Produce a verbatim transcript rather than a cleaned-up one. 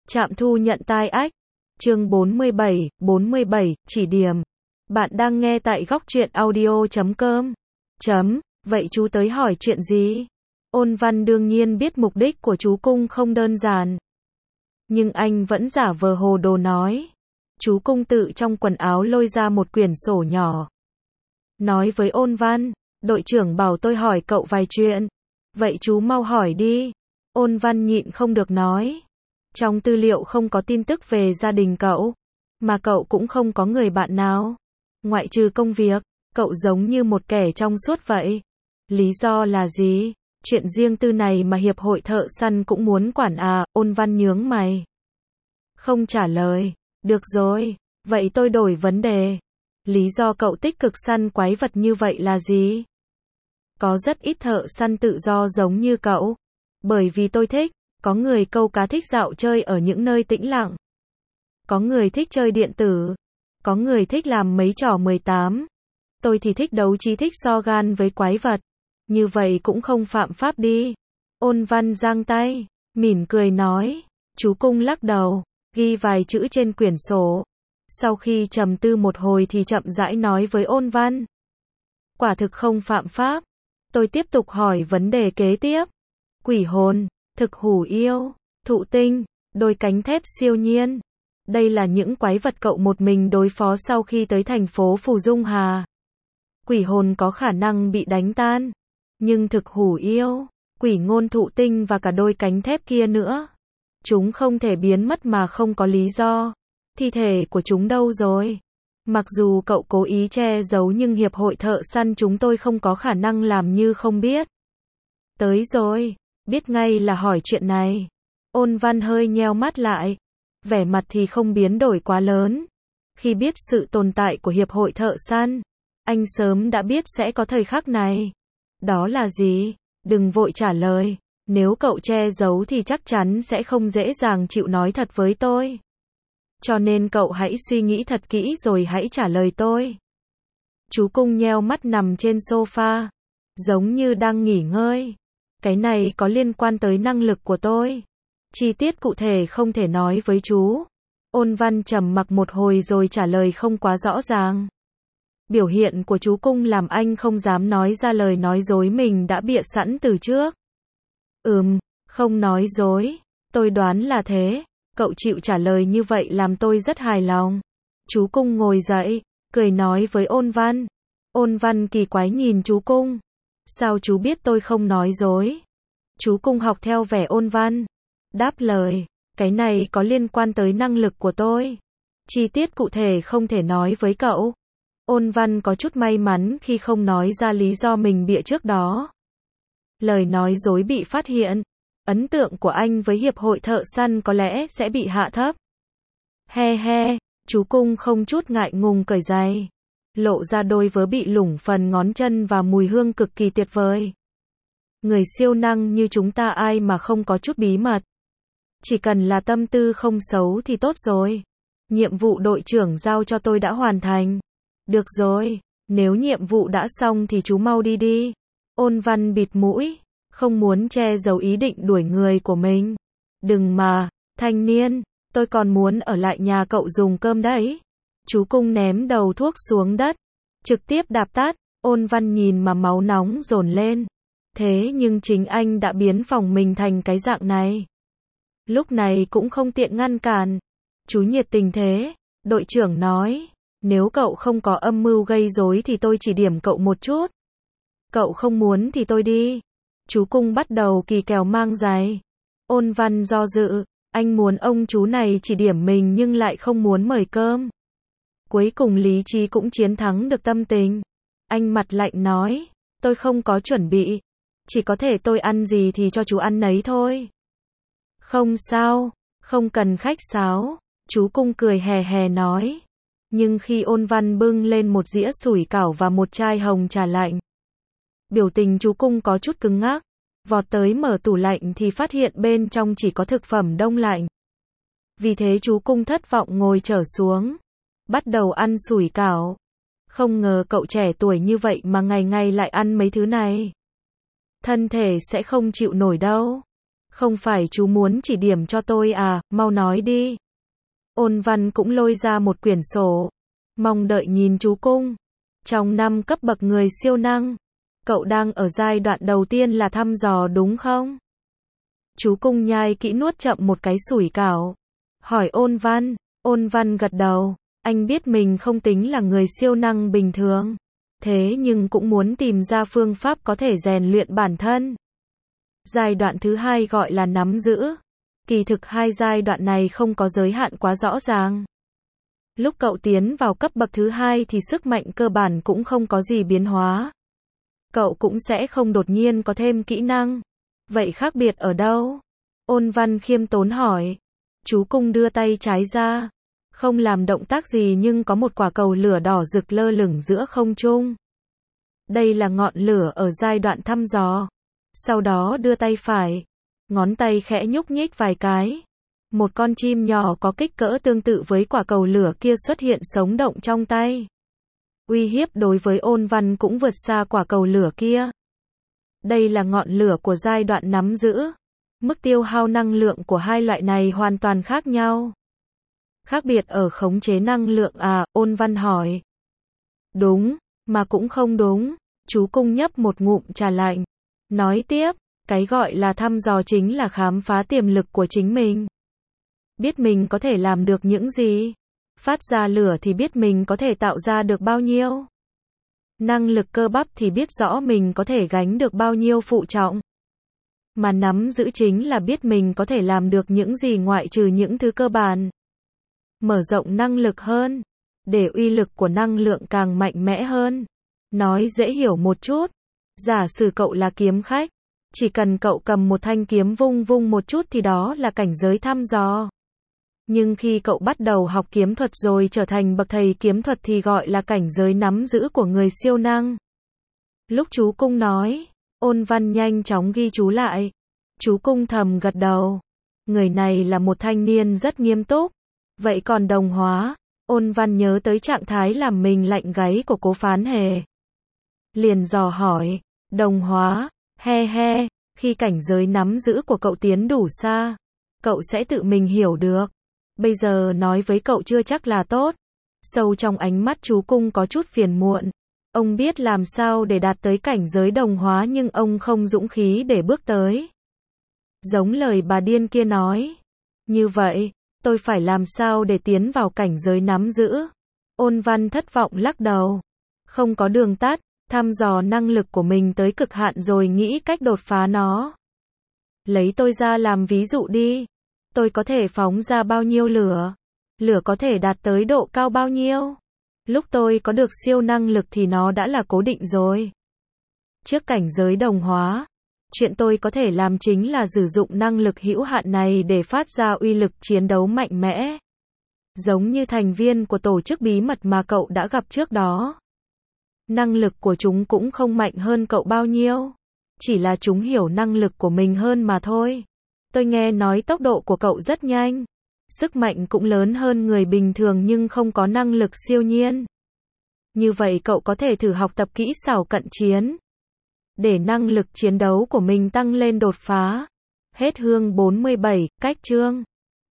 Trạm thu nhận tai ách. Chương bốn mươi bảy, bốn mươi bảy, chỉ điểm. Bạn đang nghe tại góc truyện audio chấm com. Chấm, vậy chú tới hỏi chuyện gì? Ôn Văn đương nhiên biết mục đích của chú Cung không đơn giản. Nhưng anh vẫn giả vờ hồ đồ nói. Chú Cung tự trong quần áo lôi ra một quyển sổ nhỏ. Nói với Ôn Văn, đội trưởng bảo tôi hỏi cậu vài chuyện. Vậy chú mau hỏi đi. Ôn Văn nhịn không được nói. Trong tư liệu không có tin tức về gia đình cậu. Mà cậu cũng không có người bạn nào. Ngoại trừ công việc, cậu giống như một kẻ trong suốt vậy. Lý do là gì? Chuyện riêng tư này mà hiệp hội thợ săn cũng muốn quản à? Ôn Văn nhướng mày. Không trả lời. Được rồi, vậy tôi đổi vấn đề. Lý do cậu tích cực săn quái vật như vậy là gì? Có rất ít thợ săn tự do giống như cậu. Bởi vì tôi thích, có người câu cá thích dạo chơi ở những nơi tĩnh lặng. Có người thích chơi điện tử. Có người thích làm mấy trò mười tám. Tôi thì thích đấu trí, thích so gan với quái vật. Như vậy cũng không phạm pháp đi. Ôn Văn giang tay, mỉm cười nói. Chú Cung lắc đầu, ghi vài chữ trên quyển sổ. Sau khi trầm tư một hồi thì chậm rãi nói với Ôn Văn. Quả thực không phạm pháp. Tôi tiếp tục hỏi vấn đề kế tiếp. Quỷ hồn, thực hủ yêu, thụ tinh, đôi cánh thép siêu nhiên. Đây là những quái vật cậu một mình đối phó sau khi tới thành phố Phù Dung Hà. Quỷ hồn có khả năng bị đánh tan. Nhưng thực hủ yêu, quỷ ngôn, thụ tinh và cả đôi cánh thép kia nữa. Chúng không thể biến mất mà không có lý do. Thi thể của chúng đâu rồi? Mặc dù cậu cố ý che giấu nhưng hiệp hội thợ săn chúng tôi không có khả năng làm như không biết. Tới rồi, biết ngay là hỏi chuyện này. Ôn Văn hơi nheo mắt lại. Vẻ mặt thì không biến đổi quá lớn. Khi biết sự tồn tại của hiệp hội thợ săn, anh sớm đã biết sẽ có thời khắc này. Đó là gì? Đừng vội trả lời. Nếu cậu che giấu thì chắc chắn sẽ không dễ dàng chịu nói thật với tôi. Cho nên cậu hãy suy nghĩ thật kỹ rồi hãy trả lời tôi. Chú Cung nheo mắt nằm trên sofa, giống như đang nghỉ ngơi. Cái này có liên quan tới năng lực của tôi. Chi tiết cụ thể không thể nói với chú. Ôn Văn trầm mặc một hồi rồi trả lời không quá rõ ràng. Biểu hiện của chú Cung làm anh không dám nói ra lời nói dối mình đã bịa sẵn từ trước. Ừm, không nói dối. Tôi đoán là thế. Cậu chịu trả lời như vậy làm tôi rất hài lòng. Chú Cung ngồi dậy, cười nói với Ôn Văn. Ôn Văn kỳ quái nhìn chú Cung. Sao chú biết tôi không nói dối? Chú Cung học theo vẻ Ôn Văn. Đáp lời, cái này có liên quan tới năng lực của tôi. Chi tiết cụ thể không thể nói với cậu. Ôn Văn có chút may mắn khi không nói ra lý do mình bịa trước đó. Lời nói dối bị phát hiện. Ấn tượng của anh với hiệp hội thợ săn có lẽ sẽ bị hạ thấp. He he, chú Cung không chút ngại ngùng cởi giày. Lộ ra đôi vớ bị lủng phần ngón chân và mùi hương cực kỳ tuyệt vời. Người siêu năng như chúng ta ai mà không có chút bí mật. Chỉ cần là tâm tư không xấu thì tốt rồi. Nhiệm vụ đội trưởng giao cho tôi đã hoàn thành. Được rồi, nếu nhiệm vụ đã xong thì chú mau đi đi. Ôn Văn bịt mũi, không muốn che giấu ý định đuổi người của mình. Đừng mà, thanh niên, tôi còn muốn ở lại nhà cậu dùng cơm đấy. Chú Cung ném đầu thuốc xuống đất, trực tiếp đạp tắt. Ôn Văn nhìn mà máu nóng dồn lên. Thế nhưng chính anh đã biến phòng mình thành cái dạng này. Lúc này cũng không tiện ngăn cản. Chú nhiệt tình thế. Đội trưởng nói, nếu cậu không có âm mưu gây rối thì tôi chỉ điểm cậu một chút. Cậu không muốn thì tôi đi. Chú Cung bắt đầu kỳ kèo mang giày. Ôn Văn do dự, anh muốn ông chú này chỉ điểm mình nhưng lại không muốn mời cơm. Cuối cùng lý trí cũng chiến thắng được tâm tình. Anh mặt lạnh nói, tôi không có chuẩn bị. Chỉ có thể tôi ăn gì thì cho chú ăn nấy thôi. Không sao, không cần khách sáo. Chú Cung cười hè hè nói. Nhưng khi Ôn Văn bưng lên một dĩa sủi cảo và một chai hồng trà lạnh, biểu tình chú Cung có chút cứng ngắc. Vọt tới mở tủ lạnh thì phát hiện bên trong chỉ có thực phẩm đông lạnh. Vì thế chú Cung thất vọng ngồi trở xuống. Bắt đầu ăn sủi cảo. Không ngờ cậu trẻ tuổi như vậy mà ngày ngày lại ăn mấy thứ này. Thân thể sẽ không chịu nổi đâu. Không phải chú muốn chỉ điểm cho tôi à, mau nói đi. Ôn Văn cũng lôi ra một quyển sổ. Mong đợi nhìn chú Cung. Trong năm cấp bậc người siêu năng, cậu đang ở giai đoạn đầu tiên là thăm dò đúng không? Chú Cung nhai kỹ nuốt chậm một cái sủi cảo. Hỏi Ôn Văn. Ôn Văn gật đầu. Anh biết mình không tính là người siêu năng bình thường. Thế nhưng cũng muốn tìm ra phương pháp có thể rèn luyện bản thân. Giai đoạn thứ hai gọi là nắm giữ. Kỳ thực hai giai đoạn này không có giới hạn quá rõ ràng. Lúc cậu tiến vào cấp bậc thứ hai thì sức mạnh cơ bản cũng không có gì biến hóa. Cậu cũng sẽ không đột nhiên có thêm kỹ năng. Vậy khác biệt ở đâu? Ôn Văn khiêm tốn hỏi. Chú Cung đưa tay trái ra. Không làm động tác gì nhưng có một quả cầu lửa đỏ rực lơ lửng giữa không trung. Đây là ngọn lửa ở giai đoạn thăm dò. Sau đó đưa tay phải. Ngón tay khẽ nhúc nhích vài cái. Một con chim nhỏ có kích cỡ tương tự với quả cầu lửa kia xuất hiện sống động trong tay. Uy hiếp đối với Ôn Văn cũng vượt xa quả cầu lửa kia. Đây là ngọn lửa của giai đoạn nắm giữ. Mức tiêu hao năng lượng của hai loại này hoàn toàn khác nhau. Khác biệt ở khống chế năng lượng à, Ôn Văn hỏi. Đúng, mà cũng không đúng. Chú Cung nhấp một ngụm trà lạnh. Nói tiếp, cái gọi là thăm dò chính là khám phá tiềm lực của chính mình. Biết mình có thể làm được những gì. Phát ra lửa thì biết mình có thể tạo ra được bao nhiêu. Năng lực cơ bắp thì biết rõ mình có thể gánh được bao nhiêu phụ trọng. Mà nắm giữ chính là biết mình có thể làm được những gì ngoại trừ những thứ cơ bản. Mở rộng năng lực hơn. Để uy lực của năng lượng càng mạnh mẽ hơn. Nói dễ hiểu một chút. Giả sử cậu là kiếm khách. Chỉ cần cậu cầm một thanh kiếm vung vung một chút thì đó là cảnh giới thăm dò. Nhưng khi cậu bắt đầu học kiếm thuật rồi trở thành bậc thầy kiếm thuật thì gọi là cảnh giới nắm giữ của người siêu năng. Lúc chú Cung nói, Ôn Văn nhanh chóng ghi chú lại. Chú Cung thầm gật đầu. Người này là một thanh niên rất nghiêm túc. Vậy còn đồng hóa? Ôn Văn nhớ tới trạng thái làm mình lạnh gáy của Cố Phán Hề. Liền dò hỏi, đồng hóa, he he, khi cảnh giới nắm giữ của cậu tiến đủ xa, cậu sẽ tự mình hiểu được. Bây giờ nói với cậu chưa chắc là tốt. Sâu trong ánh mắt chú Cung có chút phiền muộn. Ông biết làm sao để đạt tới cảnh giới đồng hóa nhưng ông không dũng khí để bước tới. Giống lời bà điên kia nói. Như vậy, tôi phải làm sao để tiến vào cảnh giới nắm giữ? Ôn Văn thất vọng lắc đầu. Không có đường tắt, thăm dò năng lực của mình tới cực hạn rồi nghĩ cách đột phá nó. Lấy tôi ra làm ví dụ đi. Tôi có thể phóng ra bao nhiêu lửa? Lửa có thể đạt tới độ cao bao nhiêu? Lúc tôi có được siêu năng lực thì nó đã là cố định rồi. Trước cảnh giới đồng hóa, chuyện tôi có thể làm chính là sử dụng năng lực hữu hạn này để phát ra uy lực chiến đấu mạnh mẽ. Giống như thành viên của tổ chức bí mật mà cậu đã gặp trước đó. Năng lực của chúng cũng không mạnh hơn cậu bao nhiêu. Chỉ là chúng hiểu năng lực của mình hơn mà thôi. Tôi nghe nói tốc độ của cậu rất nhanh. Sức mạnh cũng lớn hơn người bình thường nhưng không có năng lực siêu nhiên. Như vậy cậu có thể thử học tập kỹ xảo cận chiến. Để năng lực chiến đấu của mình tăng lên đột phá. Hết chương bốn mươi bảy, cách chương.